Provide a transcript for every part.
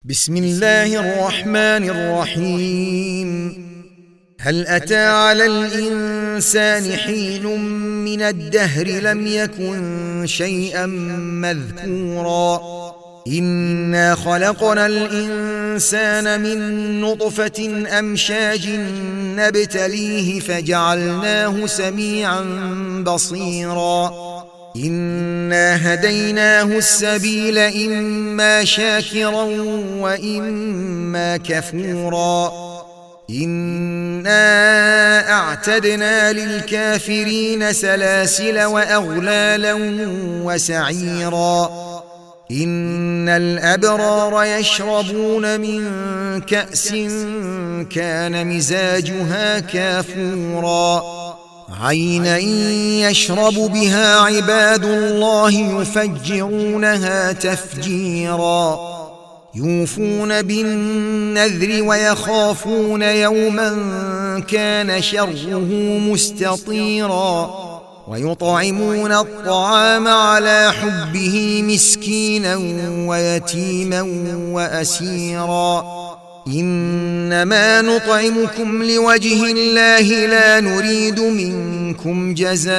بسم الله الرحمن الرحيم. هل أتى على الإنسان حين من الدهر لم يكن شيئا مذكورا إنا خلقنا الإنسان من نطفة أمشاج نبتليه فجعلناه سميعا بصيرا إنا هديناه السبيل إما شاكرا وإما كفورا إنا أعتدنا للكافرين سلاسل وأغلالا وسعيرا إن الأبرار يشربون من كأس كان مزاجها كافورا عينا يشرب بها عباد الله يفجرونها تفجيرا يوفون بالنذر ويخافون يوما كان شره مستطيرا ويطعمون الطعام على حبه مسكينا ويتيما وأسيرا إنما نطعمكم لوجه الله لا نريد منكم جزاء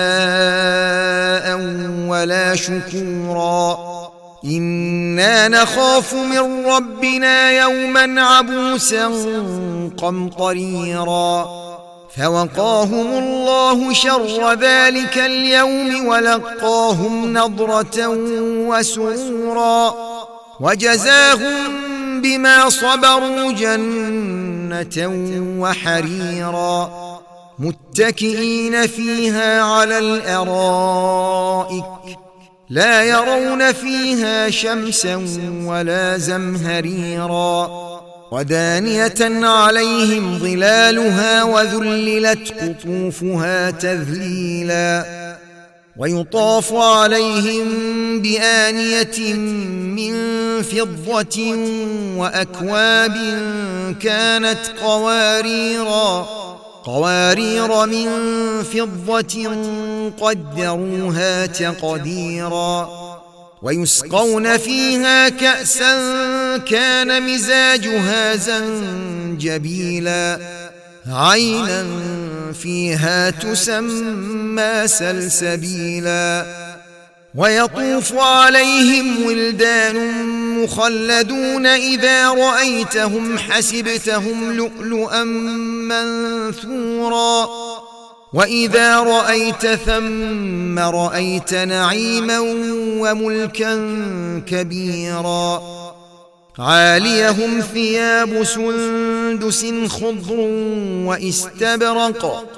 ولا شكورا إنا نخاف من ربنا يوما عبوسا قمطريرا فوقاهم الله شر ذلك اليوم ولقاهم نضرة وسرورا وجزاهم بما صبروا جنة وحريرا متكئين فيها على الأرائك لا يرون فيها شمسا ولا زمهريرا ودانية عليهم ظلالها وذللت قطوفها تذليلا ويطاف عليهم بآنية من فضة وأكواب كانت قوارير من فضة قدروها تقديرا ويسقون فيها كأسا كان مزاجها زنجبيلا عينا فيها تسمى سلسبيلا ويطوف عليهم ولدان مخلدون إذا رأيتهم حسبتهم لؤلؤا منثورا وإذا رأيت ثم رأيت نعيما وملكا كبيرا عاليهم ثياب سندس خضر واستبرق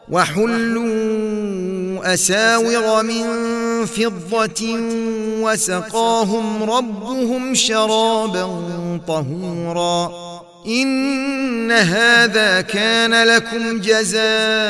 وحلوا أساور من فضة وسقاهم ربهم شرابا طهورا إن هذا كان لكم جزاء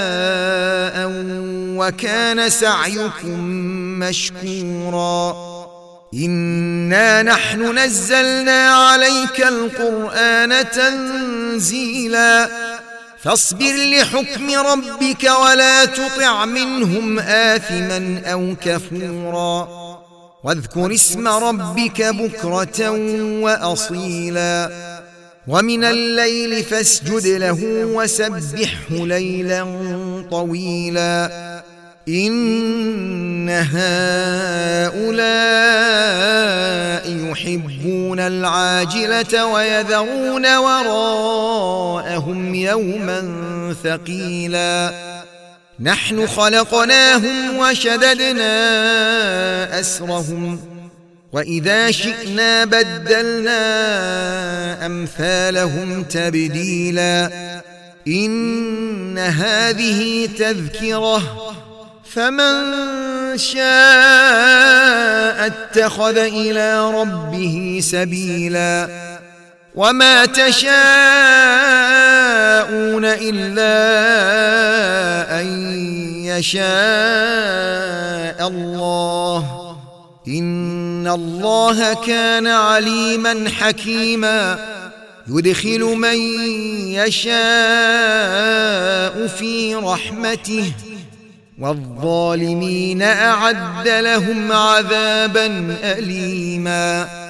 وكان سعيكم مشكورا إنا نحن نزلنا عليك القرآن تنزيلا فاصبر لحكم ربك ولا تطع منهم آثما أو كفورا واذكر اسم ربك بكرة وأصيلا ومن الليل فاسجد له وسبحه ليلا طويلا إن هؤلاء يحبون العاجلة ويذرون وراءهم يوما ثقيلا نحن خلقناهم وشددنا أسرهم وإذا شئنا بدلنا أمثالهم تبديلا إن هذه تذكرة فمن شاء اتخذ إلى ربه سبيلا وما تشاءون إلا أن يشاء الله إن الله كان عليما حكيما يدخل من يشاء في رحمته والظالمين أعد لهم عذابا أليما.